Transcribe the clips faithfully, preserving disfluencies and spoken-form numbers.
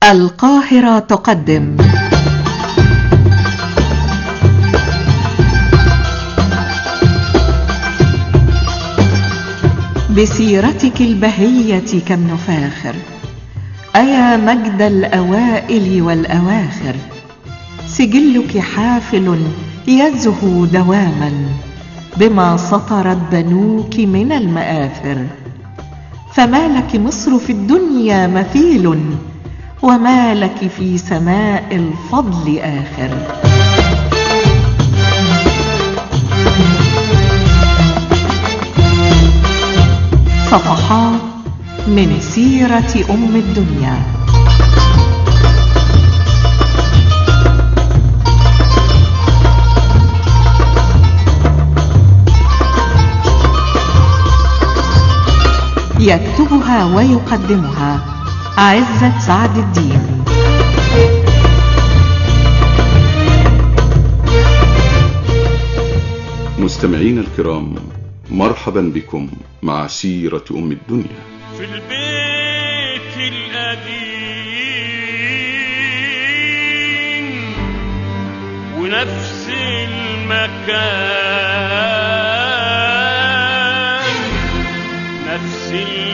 القاهرة تقدم بسيرتك البهية كم نفاخر، أيا مجد الأوائل والأواخر، سجلك حافل يزهو دواما بما سطرت بنوك من المآثر، فما لك مصر في الدنيا مثيل، وما لك في سماء الفضل آخر. صفحات من سيرة أم الدنيا. يكتبها ويقدمها عزت سعد الدين. مستمعين الكرام، مرحبا بكم مع سيرة أم الدنيا. في البيت القديم ونفس المكان، نفس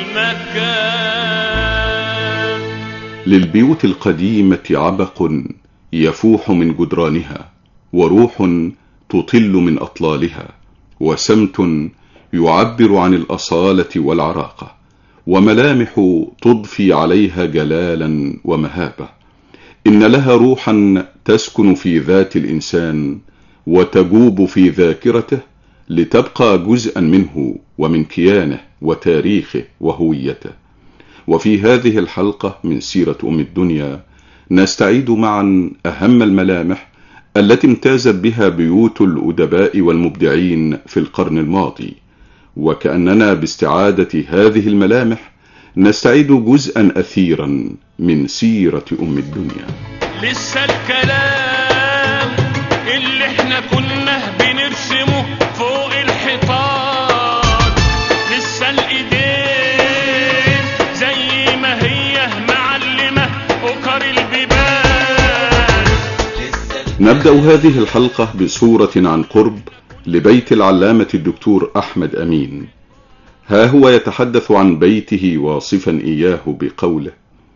المكان. للبيوت القديمة عبق يفوح من جدرانها، وروح تطل من أطلالها، وسمت يعبر عن الأصالة والعراقة، وملامح تضفي عليها جلالا ومهابة. إن لها روحا تسكن في ذات الإنسان وتجوب في ذاكرته لتبقى جزءا منه ومن كيانه وتاريخه وهويته. وفي هذه الحلقة من سيرة أم الدنيا نستعيد معا أهم الملامح التي امتازت بها بيوت الأدباء والمبدعين في القرن الماضي، وكأننا باستعادة هذه الملامح نستعيد جزءا أثيرا من سيرة أم الدنيا. لسه الكلام اللي احنا كنا بنرسمه فوق الحيطان، لسه الايدين زي ما هي معلمة أكر البيبان. نبدأ هذه الحلقة بصورة عن قرب لبيت العلامة الدكتور أحمد أمين. ها هو يتحدث عن بيته واصفا إياه بقوله: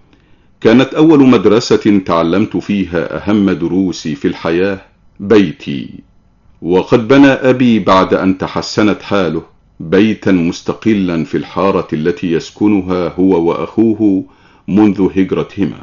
كانت أول مدرسة تعلمت فيها أهم دروسي في الحياة بيتي، وقد بنى أبي بعد أن تحسنت حاله بيتا مستقلا في الحارة التي يسكنها هو وأخوه منذ هجرتهما،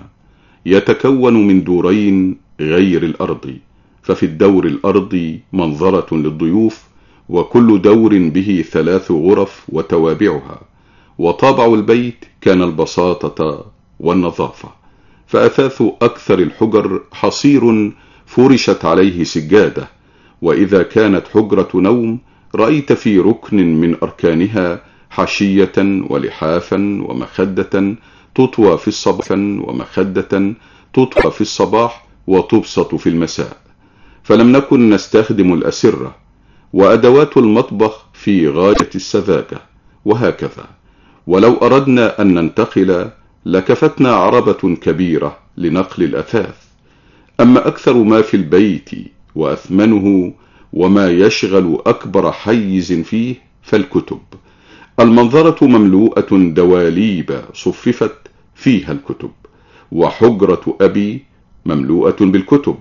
يتكون من دورين غير الأرض، ففي الدور الأرضي منظرة للضيوف، وكل دور به ثلاث غرف وتوابعها. وطابع البيت كان البساطة والنظافة، فأثاث أكثر الحجر حصير فرشت عليه سجادة، وإذا كانت حجرة نوم رأيت في ركن من أركانها حشية ولحافا ومخدة تطوى في الصباح ومخدة تطوى في الصباح وتبسط في المساء، فلم نكن نستخدم الأسرة، وأدوات المطبخ في غاية السذاجة، وهكذا. ولو أردنا أن ننتقل لكفتنا عربة كبيرة لنقل الأثاث. أما أكثر ما في البيت وأثمنه وما يشغل أكبر حيز فيه فالكتب. المنظرة مملوءة دواليب صففت فيها الكتب، وحجرة أبي مملوءة بالكتب،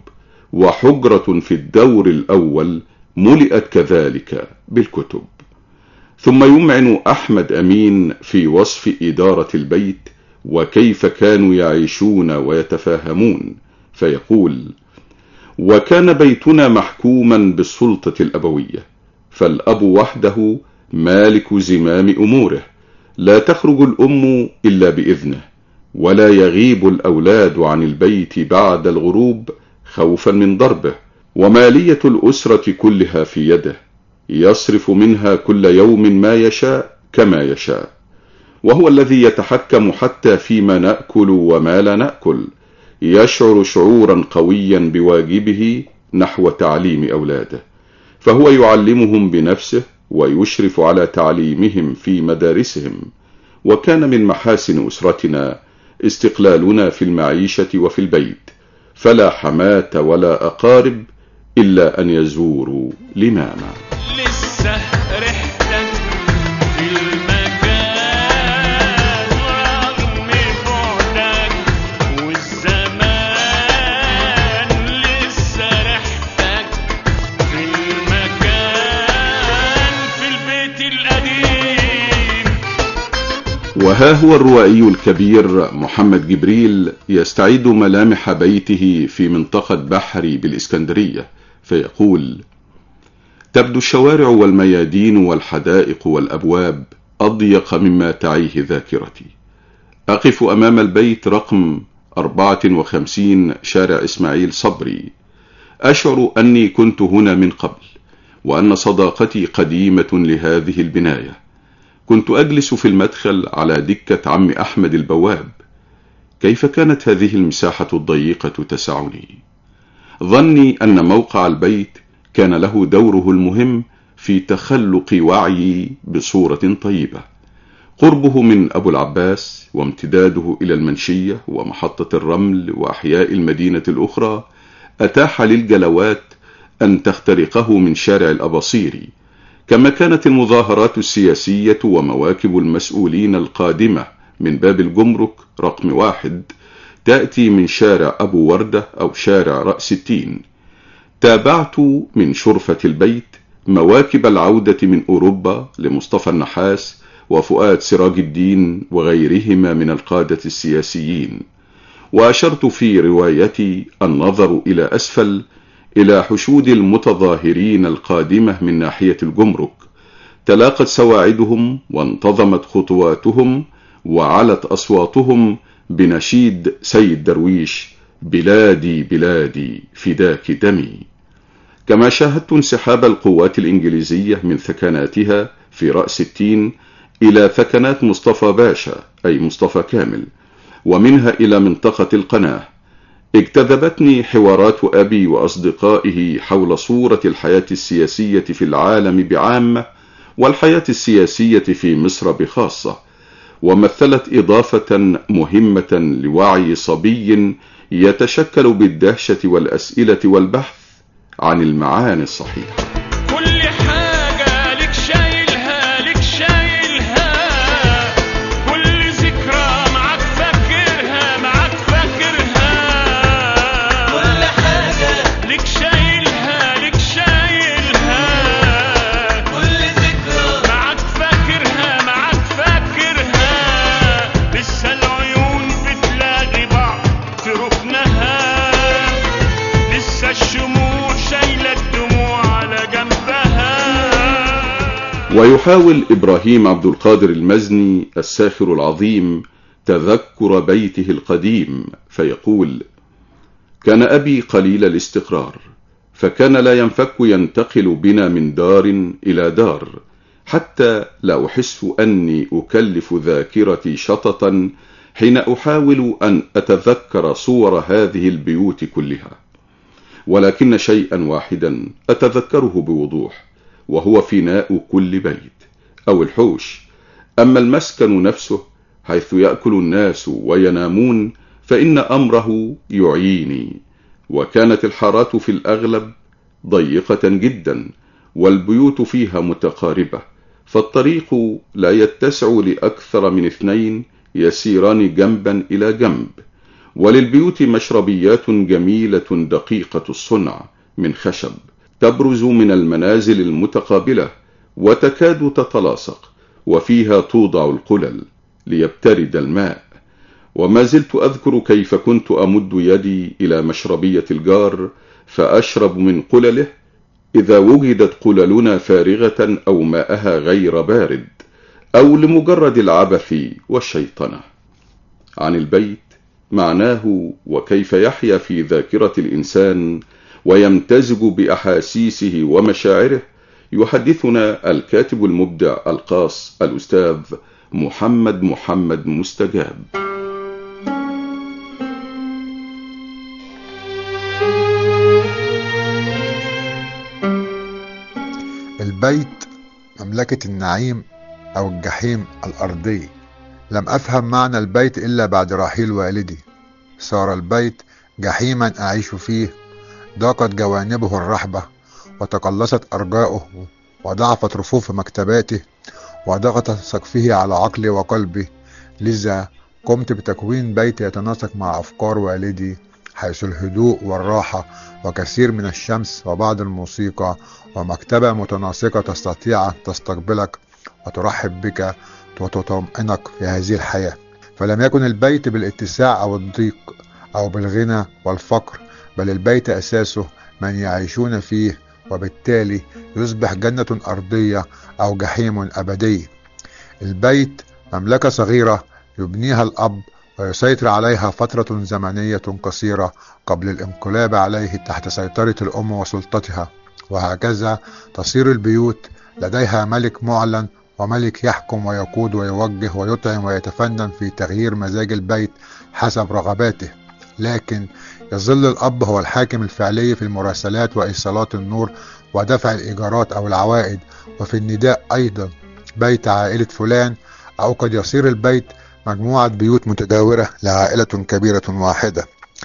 وحجرة في الدور الأول ملئت كذلك بالكتب. ثم يمعن أحمد أمين في وصف إدارة البيت وكيف كانوا يعيشون ويتفاهمون، فيقول: وكان بيتنا محكوما بالسلطة الأبوية، فالأب وحده مالك زمام أموره، لا تخرج الأم إلا بإذنه، ولا يغيب الأولاد عن البيت بعد الغروب خوفا من ضربه، ومالية الأسرة كلها في يده، يصرف منها كل يوم ما يشاء كما يشاء، وهو الذي يتحكم حتى فيما نأكل وما لا نأكل، يشعر شعورا قويا بواجبه نحو تعليم أولاده، فهو يعلمهم بنفسه ويشرف على تعليمهم في مدارسهم. وكان من محاسن أسرتنا استقلالنا في المعيشة وفي البيت، فلا حماة ولا أقارب إلا أن يزوروا لماما. لسه ريحتك في المكان رغم بعدك والزمان، لسه ريحتك في المكان في البيت القديم. وها هو الروائي الكبير محمد جبريل يستعيد ملامح بيته في منطقة بحري بالإسكندرية، فيقول: تبدو الشوارع والميادين والحدائق والأبواب أضيق مما تعيه ذاكرتي. أقف أمام البيت رقم أربعة وخمسين شارع إسماعيل صبري، أشعر أني كنت هنا من قبل، وأن صداقتي قديمة لهذه البناية. كنت أجلس في المدخل على دكة عم أحمد البواب. كيف كانت هذه المساحة الضيقة تسعني؟ ظني أن موقع البيت كان له دوره المهم في تخلق وعي بصورة طيبة. قربه من أبو العباس وامتداده إلى المنشية ومحطة الرمل وأحياء المدينة الأخرى أتاح للجلوات أن تخترقه من شارع الأباصيري، كما كانت المظاهرات السياسية ومواكب المسؤولين القادمة من باب الجمرك رقم واحد تأتي من شارع أبو وردة أو شارع رأس التين. تابعت من شرفة البيت مواكب العودة من أوروبا لمصطفى النحاس وفؤاد سراج الدين وغيرهما من القادة السياسيين، وأشرت في روايتي النظر إلى أسفل إلى حشود المتظاهرين القادمة من ناحية الجمرك. تلاقت سواعدهم وانتظمت خطواتهم وعلت أصواتهم بنشيد سيد درويش: بلادي بلادي فداك دمي. كما شاهدت انسحاب القوات الإنجليزية من ثكناتها في رأس التين إلى ثكنات مصطفى باشا أي مصطفى كامل، ومنها إلى منطقة القناة. اجتذبتني حوارات أبي وأصدقائه حول صورة الحياة السياسية في العالم بعامة والحياة السياسية في مصر بخاصة، ومثلت إضافة مهمة لوعي صبي يتشكل بالدهشة والأسئلة والبحث عن المعاني الصحيحة. كل حاجة لك شايلها لك شايلها، كل ذكرى معك فاكرها معك فاكرها، كل حاجة لك شايلها لك شايلها، كل ذكرى معك فاكرها معك فاكرها. لسه العيون بتلاقي بعض في ركنها، لسه الشموع شايلة الدموع على جنبها. ويحاول إبراهيم عبد القادر المزني الساخر العظيم تذكر بيته القديم، فيقول: كان أبي قليل الاستقرار، فكان لا ينفك ينتقل بنا من دار إلى دار، حتى لا أحس أني أكلف ذاكرتي شططا حين أحاول أن أتذكر صور هذه البيوت كلها. ولكن شيئا واحدا أتذكره بوضوح، وهو فناء كل بيت أو الحوش. أما المسكن نفسه حيث يأكل الناس وينامون فإن أمره يعيني. وكانت الحارات في الأغلب ضيقة جدا، والبيوت فيها متقاربة، فالطريق لا يتسع لأكثر من اثنين يسيران جنبا إلى جنب. وللبيوت مشربيات جميلة دقيقة الصنع من خشب تبرز من المنازل المتقابلة وتكاد تتلاصق، وفيها توضع القلل ليبترد الماء. وما زلت أذكر كيف كنت أمد يدي إلى مشربية الجار فأشرب من قلله إذا وجدت قللنا فارغة أو ماءها غير بارد، أو لمجرد العبث والشيطنة. عن البيت، معناه وكيف يحيا في ذاكرة الإنسان ويمتزج بأحاسيسه ومشاعره، يحدثنا الكاتب المبدع القاص الأستاذ محمد محمد مستجاب. البيت مملكة النعيم أو الجحيم الأرضي، لم أفهم معنى البيت إلا بعد رحيل والدي. صار البيت جحيما أعيش فيه، ضاقت جوانبه الرحبة، وتقلصت أرجاؤه، وضعفت رفوف مكتباته، وضغط سقفه على عقلي وقلبي. لذا قمت بتكوين بيت يتناسق مع أفكار والدي، حيث الهدوء والراحة وكثير من الشمس وبعض الموسيقى، ومكتبة متناسقة تستطيع أن تستقبلك وترحب بك وتطمئنك في هذه الحياة. فلم يكن البيت بالاتساع أو الضيق أو بالغنى والفقر، بل البيت أساسه من يعيشون فيه، وبالتالي يصبح جنة أرضية أو جحيم أبدي. البيت مملكة صغيرة يبنيها الأب ويسيطر عليها فترة زمنية قصيرة قبل الانقلاب عليه تحت سيطرة الأم وسلطتها، وهكذا تصير البيوت لديها ملك معلن وملك يحكم ويقود ويوجه ويطعم ويتفنن في تغيير مزاج البيت حسب رغباته. لكن يظل الأب هو الحاكم الفعلي في المراسلات وإيصالات النور ودفع الإيجارات أو العوائد، وفي النداء أيضا بيت عائلة فلان، أو قد يصير البيت مجموعة بيوت متجاورة لعائلة كبيرة واحدة.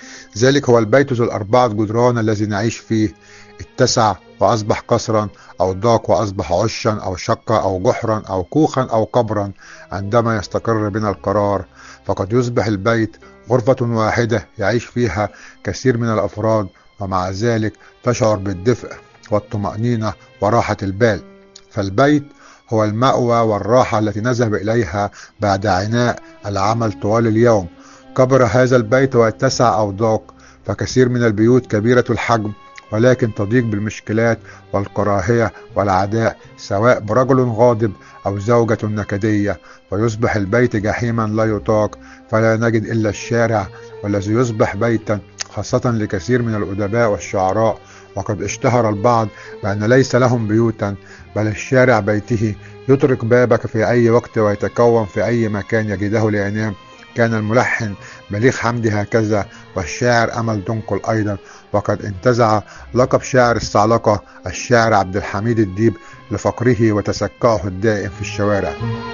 ذلك هو البيت ذو الأربعة جدران الذي نعيش فيه، اتسع وأصبح قصرا، أو ضاق وأصبح عشا أو شقة أو جحرا أو كوخا أو قبرا. عندما يستقر بنا القرار فقد يصبح البيت غرفة واحدة يعيش فيها كثير من الأفراد، ومع ذلك تشعر بالدفء والطمأنينة وراحة البال. فالبيت هو المأوى والراحة التي نذهب إليها بعد عناء العمل طوال اليوم. كبر هذا البيت واتسع أو ضاق، فكثير من البيوت كبيرة الحجم ولكن تضيق بالمشكلات والكراهية والعداء، سواء برجل غاضب أو زوجة نكدية، ويصبح البيت جحيما لا يطاق، فلا نجد إلا الشارع، والذي يصبح بيتا خاصة لكثير من الأدباء والشعراء. وقد اشتهر البعض بأن ليس لهم بيوتا، بل الشارع بيته، يطرق بابك في أي وقت ويتكون في أي مكان يجده لينام. كان الملحن بليغ حمدي هكذا، والشاعر أمل دنقل أيضا، وقد انتزع لقب شاعر الصعلقة الشاعر عبد الحميد الديب لفقره وتسكعه الدائم في الشوارع.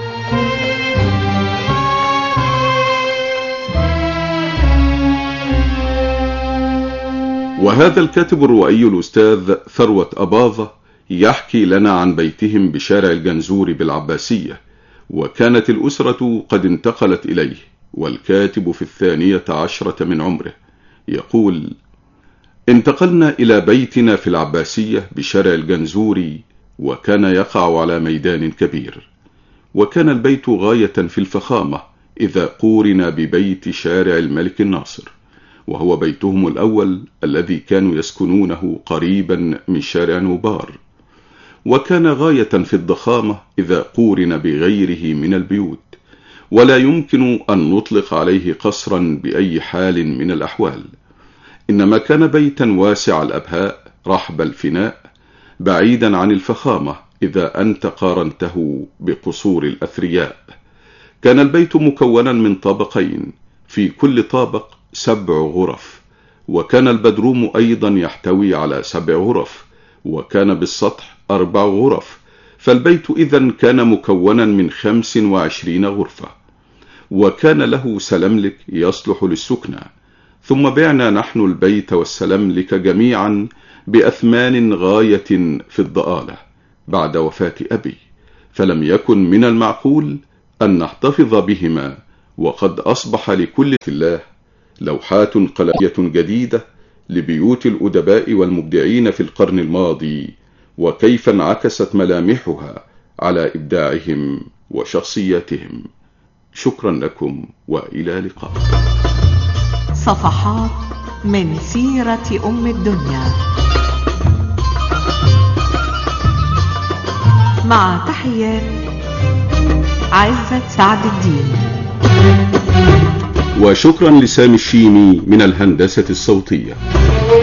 وهذا الكاتب الروائي الأستاذ ثروة أباظة يحكي لنا عن بيتهم بشارع الجنزوري بالعباسية، وكانت الأسرة قد انتقلت إليه، والكاتب في الثانية عشرة من عمره. يقول: انتقلنا إلى بيتنا في العباسية بشارع الجنزوري، وكان يقع على ميدان كبير، وكان البيت غاية في الفخامة إذا قورن ببيت شارع الملك الناصر، وهو بيتهم الأول الذي كانوا يسكنونه قريبا من شارع نوبار، وكان غاية في الضخامة إذا قورن بغيره من البيوت، ولا يمكن أن نطلق عليه قصرا بأي حال من الأحوال، إنما كان بيتا واسع الأبهاء رحب الفناء، بعيدا عن الفخامة إذا أنت قارنته بقصور الأثرياء. كان البيت مكونا من طابقين، في كل طابق سبع غرف، وكان البدروم أيضا يحتوي على سبع غرف، وكان بالسطح أربع غرف، فالبيت إذن كان مكونا من خمس وعشرين غرفة، وكان له سلملك يصلح للسكنى. ثم بعنا نحن البيت والسلملك جميعا بأثمان غاية في الضآلة بعد وفاة أبي، فلم يكن من المعقول أن نحتفظ بهما، وقد أصبح لكل الله لوحات قلمية جديدة لبيوت الأدباء والمبدعين في القرن الماضي، وكيف انعكست ملامحها على إبداعهم وشخصياتهم. شكرا لكم وإلى اللقاء. صفحات من سيرة أم الدنيا، مع تحيات عزت سعد الدين. وشكرا لسامي الشيمي من الهندسة الصوتية.